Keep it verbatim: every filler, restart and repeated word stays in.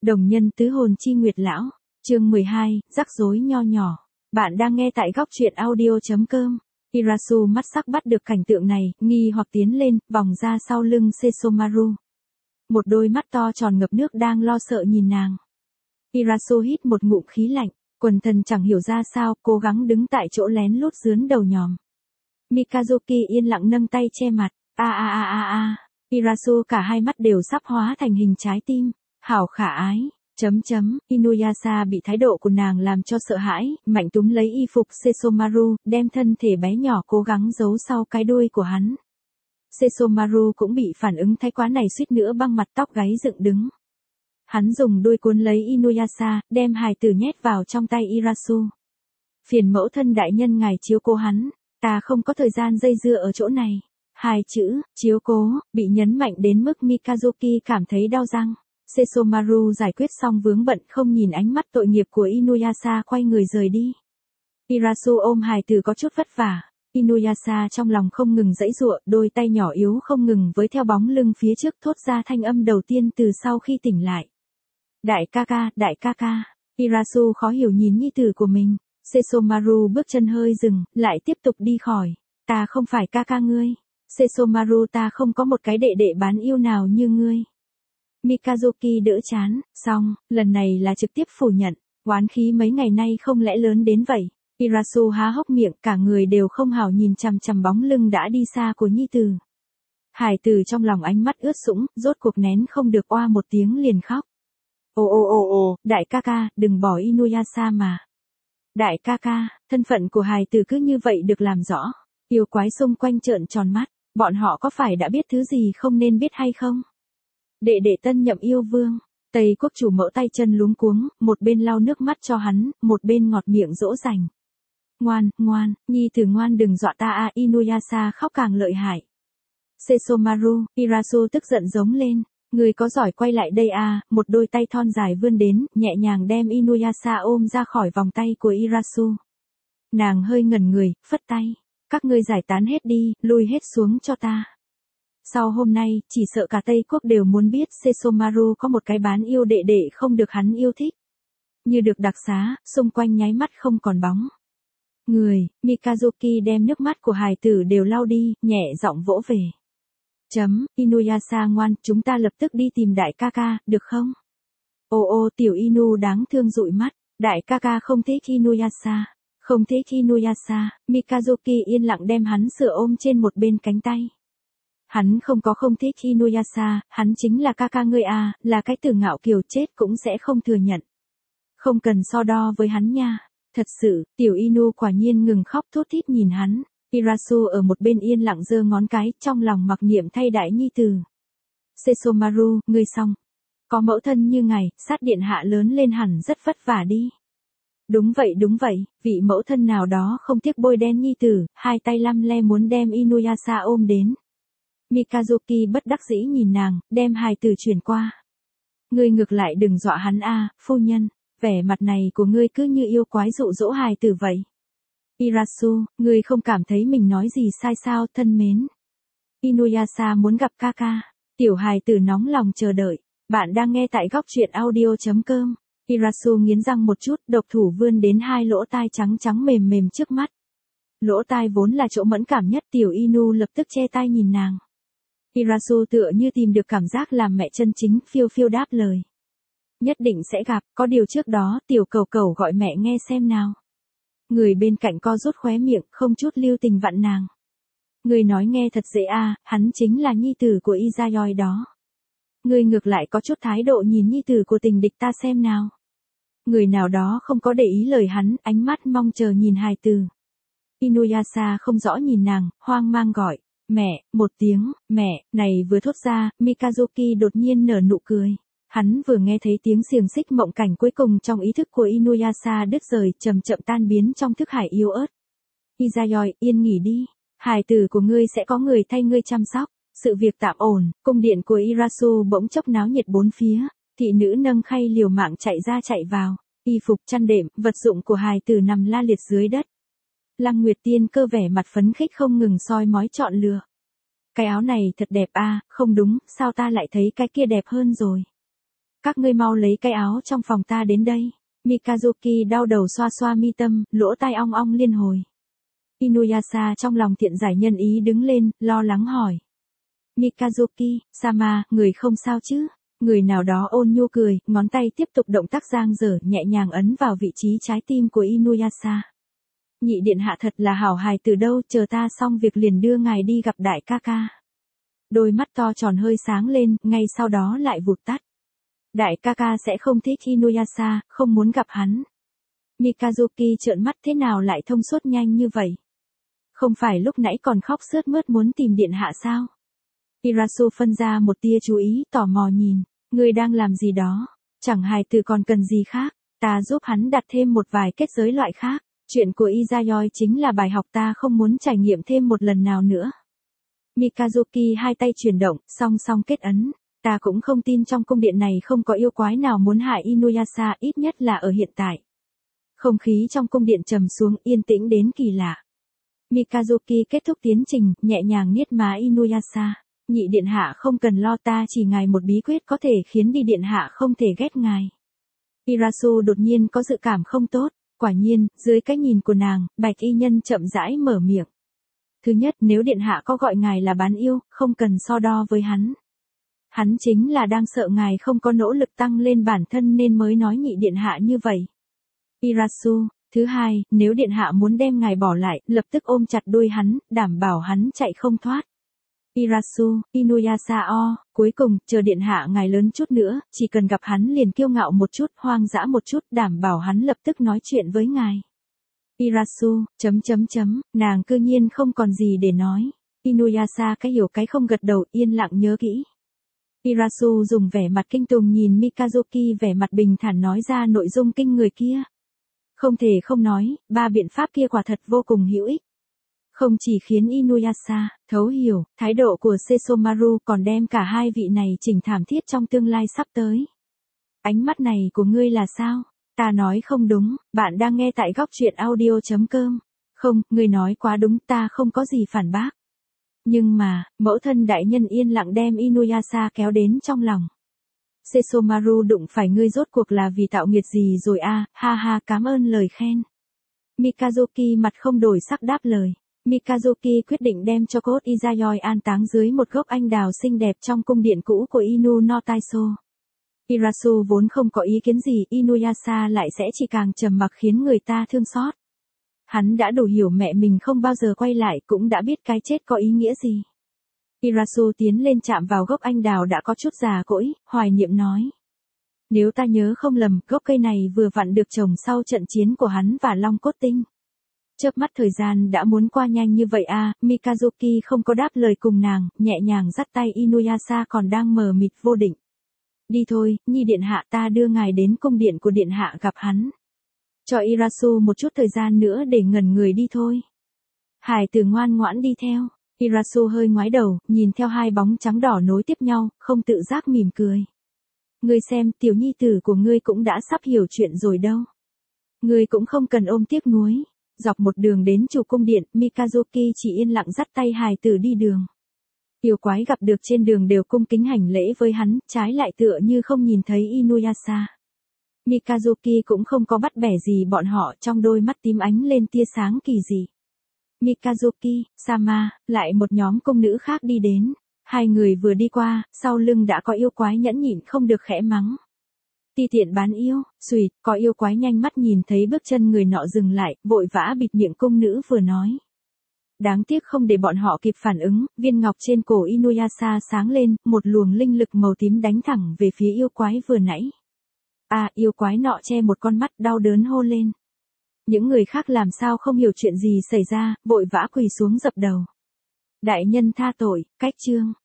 Đồng nhân tứ hồn chi nguyệt lão, chương mười hai, rắc rối nho nhỏ. Bạn đang nghe tại góc truyện audio chấm com. Irasu mắt sắc bắt được cảnh tượng này, nghi hoặc tiến lên, vòng ra sau lưng Sesomaru. Một đôi mắt to tròn ngập nước đang lo sợ nhìn nàng. Irasu hít một ngụm khí lạnh, quần thần chẳng hiểu ra sao, cố gắng đứng tại chỗ lén lút dướn đầu nhòm. Mikazuki yên lặng nâng tay che mặt, a a a a a, Irasu cả hai mắt đều sắp hóa thành hình trái tim. Hảo khả ái, chấm chấm, Inuyasha bị thái độ của nàng làm cho sợ hãi, mạnh túm lấy y phục Sesomaru, đem thân thể bé nhỏ cố gắng giấu sau cái đuôi của hắn. Sesomaru cũng bị phản ứng thái quá này suýt nữa băng mặt tóc gáy dựng đứng. Hắn dùng đuôi cuốn lấy Inuyasha, đem hài tử nhét vào trong tay Irasu. Phiền mẫu thân đại nhân ngài chiếu cố hắn, ta không có thời gian dây dưa ở chỗ này. Hai chữ, chiếu cố, bị nhấn mạnh đến mức Mikazuki cảm thấy đau răng. Sesomaru giải quyết xong vướng bận không nhìn ánh mắt tội nghiệp của Inuyasha quay người rời đi. Irasu ôm hài tử có chút vất vả. Inuyasha trong lòng không ngừng giãy giụa, đôi tay nhỏ yếu không ngừng với theo bóng lưng phía trước thốt ra thanh âm đầu tiên từ sau khi tỉnh lại. Đại ca ca, đại ca ca. Irasu khó hiểu nhìn nhi tử của mình. Sesomaru bước chân hơi dừng, lại tiếp tục đi khỏi. Ta không phải ca ca ngươi. Sesomaru, ta không có một cái đệ đệ bán yêu nào như ngươi. Mikazuki đỡ chán, xong, lần này là trực tiếp phủ nhận, oán khí mấy ngày nay không lẽ lớn đến vậy. Irasu há hốc miệng, cả người đều không hào nhìn chằm chằm bóng lưng đã đi xa của nhi tử. Hải tử trong lòng ánh mắt ướt sũng, rốt cuộc nén không được oa một tiếng liền khóc. Ồ ồ ồ ồ, đại ca ca, đừng bỏ Inuyasha mà. Đại ca ca, thân phận của hài tử cứ như vậy được làm rõ. Yêu quái xung quanh trợn tròn mắt, bọn họ có phải đã biết thứ gì không nên biết hay không? Đệ đệ tân nhậm yêu vương, Tây quốc chủ mẫu tay chân luống cuống, một bên lau nước mắt cho hắn, một bên ngọt miệng dỗ dành. Ngoan, ngoan, nhi tử ngoan đừng dọa ta a. Inuyasha khóc càng lợi hại. Sesomaru, Irasu tức giận giống lên, người có giỏi quay lại đây a. Một đôi tay thon dài vươn đến, nhẹ nhàng đem Inuyasha ôm ra khỏi vòng tay của Irasu. Nàng hơi ngẩn người, phất tay, các ngươi giải tán hết đi, lui hết xuống cho ta. Sau hôm nay, chỉ sợ cả Tây Quốc đều muốn biết Sesomaru có một cái bán yêu đệ đệ không được hắn yêu thích. Như được đặc xá, xung quanh nháy mắt không còn bóng. Người, Mikazuki đem nước mắt của hài tử đều lau đi, nhẹ giọng vỗ về. Chấm, Inuyasha ngoan, chúng ta lập tức đi tìm đại ca ca, được không? Ô ô tiểu Inu đáng thương dụi mắt, đại ca ca không thích Inuyasha, không thích Inuyasha, Mikazuki yên lặng đem hắn sửa ôm trên một bên cánh tay. Hắn không có không thích Inuyasha, hắn chính là ca ca ngươi à, là cái từ ngạo kiều chết cũng sẽ không thừa nhận. Không cần so đo với hắn nha. Thật sự, tiểu Inu quả nhiên ngừng khóc thút thít nhìn hắn. Irasu ở một bên yên lặng giơ ngón cái, trong lòng mặc niệm thay đại nhi tử. Sesomaru, ngươi xong. Có mẫu thân như ngài, sát điện hạ lớn lên hẳn rất vất vả đi. Đúng vậy đúng vậy, vị mẫu thân nào đó không tiếc bôi đen nhi tử, hai tay lăm le muốn đem Inuyasha ôm đến. Mikazuki bất đắc dĩ nhìn nàng, đem hài tử chuyển qua. Ngươi ngược lại đừng dọa hắn a, phu nhân, vẻ mặt này của ngươi cứ như yêu quái dụ dỗ hài tử vậy. Irasu, ngươi không cảm thấy mình nói gì sai sao, thân mến. Inuyasha muốn gặp ca ca. Tiểu hài tử nóng lòng chờ đợi. Bạn đang nghe tại góc truyện audio chấm com. Irasu nghiến răng một chút, độc thủ vươn đến hai lỗ tai trắng trắng mềm mềm trước mắt. Lỗ tai vốn là chỗ mẫn cảm nhất, tiểu Inu lập tức che tai nhìn nàng. Irasu tựa như tìm được cảm giác làm mẹ chân chính, phiêu phiêu đáp lời. Nhất định sẽ gặp, có điều trước đó, tiểu cầu cầu gọi mẹ nghe xem nào. Người bên cạnh co rút khóe miệng, không chút lưu tình vặn nàng. Người nói nghe thật dễ à, hắn chính là nhi tử của Izayoi đó. Người ngược lại có chút thái độ nhìn nhi tử của tình địch ta xem nào. Người nào đó không có để ý lời hắn, ánh mắt mong chờ nhìn hài tử. Inuyasha không rõ nhìn nàng, hoang mang gọi. Mẹ, một tiếng, mẹ, này vừa thốt ra, Mikazuki đột nhiên nở nụ cười. Hắn vừa nghe thấy tiếng xiềng xích mộng cảnh cuối cùng trong ý thức của Inuyasha đứt rời, chậm chậm tan biến trong thức hải yếu ớt. Izayoi, yên nghỉ đi. Hài tử của ngươi sẽ có người thay ngươi chăm sóc. Sự việc tạm ổn, cung điện của Irasu bỗng chốc náo nhiệt bốn phía. Thị nữ nâng khay liều mạng chạy ra chạy vào. Y phục chăn đệm, vật dụng của hài tử nằm la liệt dưới đất. Lăng Nguyệt Tiên cơ vẻ mặt phấn khích không ngừng soi mói chọn lựa. Cái áo này thật đẹp a, không đúng, sao ta lại thấy cái kia đẹp hơn rồi. các ngươi mau lấy cái áo trong phòng ta đến đây. Mikazuki đau đầu xoa xoa mi tâm, lỗ tai ong ong liên hồi. Inuyasha trong lòng thiện giải nhân ý đứng lên, lo lắng hỏi. Mikazuki, Sama, người không sao chứ? Người nào đó ôn nhu cười, ngón tay tiếp tục động tác giang dở, nhẹ nhàng ấn vào vị trí trái tim của Inuyasha. Nhị điện hạ thật là hảo hài từ đâu, chờ ta xong việc liền đưa ngài đi gặp đại ca ca. Đôi mắt to tròn hơi sáng lên, ngay sau đó lại vụt tắt. Đại ca ca sẽ không thích Inuyasha, không muốn gặp hắn. Mikazuki trợn mắt, thế nào lại thông suốt nhanh như vậy? Không phải lúc nãy còn khóc sướt mướt muốn tìm điện hạ sao? Irasu phân ra một tia chú ý, tò mò nhìn. Ngươi đang làm gì đó? Chẳng hài từ còn cần gì khác, ta giúp hắn đặt thêm một vài kết giới loại khác. Chuyện của Izayoi chính là bài học ta không muốn trải nghiệm thêm một lần nào nữa. Mikazuki hai tay chuyển động, song song kết ấn. Ta cũng không tin trong cung điện này không có yêu quái nào muốn hại Inuyasha, ít nhất là ở hiện tại. Không khí trong cung điện trầm xuống, yên tĩnh đến kỳ lạ. Mikazuki kết thúc tiến trình, nhẹ nhàng niết má Inuyasha. Nhị điện hạ không cần lo, ta chỉ ngài một bí quyết có thể khiến đi điện hạ không thể ghét ngài. Irasu đột nhiên có dự cảm không tốt. Quả nhiên, dưới cái nhìn của nàng, bạch y nhân chậm rãi mở miệng. Thứ nhất, nếu điện hạ có gọi ngài là bán yêu, không cần so đo với hắn. Hắn chính là đang sợ ngài không có nỗ lực tăng lên bản thân nên mới nói nhị điện hạ như vậy. Irasu. Thứ hai, nếu điện hạ muốn đem ngài bỏ lại, lập tức ôm chặt đuôi hắn, đảm bảo hắn chạy không thoát. Irasu, Inuyasha o, cuối cùng, chờ điện hạ ngài lớn chút nữa, chỉ cần gặp hắn liền kiêu ngạo một chút, hoang dã một chút, đảm bảo hắn lập tức nói chuyện với ngài. Irasu, chấm chấm chấm, nàng cư nhiên không còn gì để nói. Inuyasha cái hiểu cái không gật đầu, yên lặng nhớ kỹ. Irasu dùng vẻ mặt kinh tùng nhìn Mikazuki vẻ mặt bình thản nói ra nội dung kinh người kia. Không thể không nói, ba biện pháp kia quả thật vô cùng hữu ích. Không chỉ khiến Inuyasha thấu hiểu thái độ của Sesomaru, còn đem cả hai vị này chỉnh thảm thiết trong tương lai sắp tới. Ánh mắt này của ngươi là sao? Ta nói không đúng, bạn đang nghe tại góc truyện audio chấm com. Không, ngươi nói quá đúng, ta không có gì phản bác. Nhưng mà, mẫu thân đại nhân yên lặng đem Inuyasha kéo đến trong lòng. Sesomaru đụng phải ngươi rốt cuộc là vì tạo nghiệt gì rồi a? À, ha ha, cảm ơn lời khen. Mikazuki mặt không đổi sắc đáp lời. Mikazuki quyết định đem cho cốt Izayoi an táng dưới một gốc anh đào xinh đẹp trong cung điện cũ của Inu no Taisho. Irasu vốn không có ý kiến gì, Inuyasha lại sẽ chỉ càng trầm mặc khiến người ta thương xót. Hắn đã đủ hiểu mẹ mình không bao giờ quay lại, cũng đã biết cái chết có ý nghĩa gì. Irasu tiến lên chạm vào gốc anh đào đã có chút già cỗi, hoài niệm nói. Nếu ta nhớ không lầm, gốc cây này vừa vặn được trồng sau trận chiến của hắn và Long Cốt Tinh. Chớp mắt thời gian đã muốn qua nhanh như vậy à, Mikazuki không có đáp lời cùng nàng, nhẹ nhàng dắt tay Inuyasha còn đang mờ mịt vô định. Đi thôi, nhi điện hạ, ta đưa ngài đến cung điện của điện hạ gặp hắn. Cho Irasu một chút thời gian nữa để ngẩn người đi thôi. Hải tử ngoan ngoãn đi theo. Irasu hơi ngoái đầu, nhìn theo hai bóng trắng đỏ nối tiếp nhau, không tự giác mỉm cười. Ngươi xem, tiểu nhi tử của ngươi cũng đã sắp hiểu chuyện rồi đâu. Ngươi cũng không cần ôm tiếc nuối. Dọc một đường đến chủ cung điện, Mikazuki chỉ yên lặng dắt tay hài tử đi đường. Yêu quái gặp được trên đường đều cung kính hành lễ với hắn, trái lại tựa như không nhìn thấy Inuyasha. Mikazuki cũng không có bắt bẻ gì bọn họ, trong đôi mắt tím ánh lên tia sáng kỳ dị. Mikazuki, Sama, lại một nhóm cung nữ khác đi đến. Hai người vừa đi qua, sau lưng đã có yêu quái nhẫn nhịn không được khẽ mắng. Ti tiện bán yêu, xùi, có yêu quái nhanh mắt nhìn thấy bước chân người nọ dừng lại, vội vã bịt miệng cung nữ vừa nói. Đáng tiếc không để bọn họ kịp phản ứng, viên ngọc trên cổ Inuyasha sáng lên, một luồng linh lực màu tím đánh thẳng về phía yêu quái vừa nãy. À, yêu quái nọ che một con mắt đau đớn hô lên. Những người khác làm sao không hiểu chuyện gì xảy ra, vội vã quỳ xuống dập đầu. Đại nhân tha tội, cách chương.